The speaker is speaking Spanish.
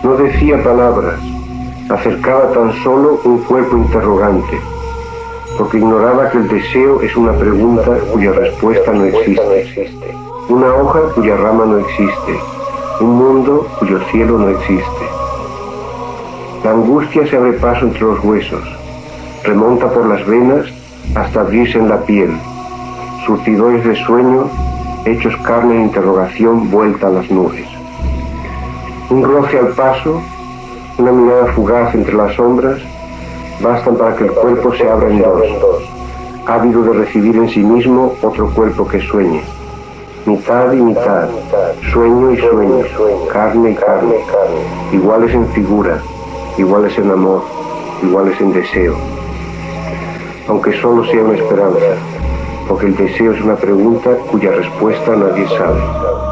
No decía palabras, acercaba tan solo un cuerpo interrogante, porque ignoraba que el deseo es una pregunta cuya respuesta no existe, una hoja cuya rama no existe, un mundo cuyo cielo no existe. La angustia se abre paso entre los huesos, remonta por las venas hasta abrirse en la piel, surtidores de sueño, hechos carne en interrogación vuelta a las nubes. Un roce al paso, una mirada fugaz entre las sombras, bastan para que el cuerpo se abra en dos, ávido de recibir en sí mismo otro cuerpo que sueñe. Mitad y mitad, sueño y sueño, carne y carne, iguales en figura, iguales en amor, iguales en deseo. Aunque solo sea una esperanza, porque el deseo es una pregunta cuya respuesta nadie sabe.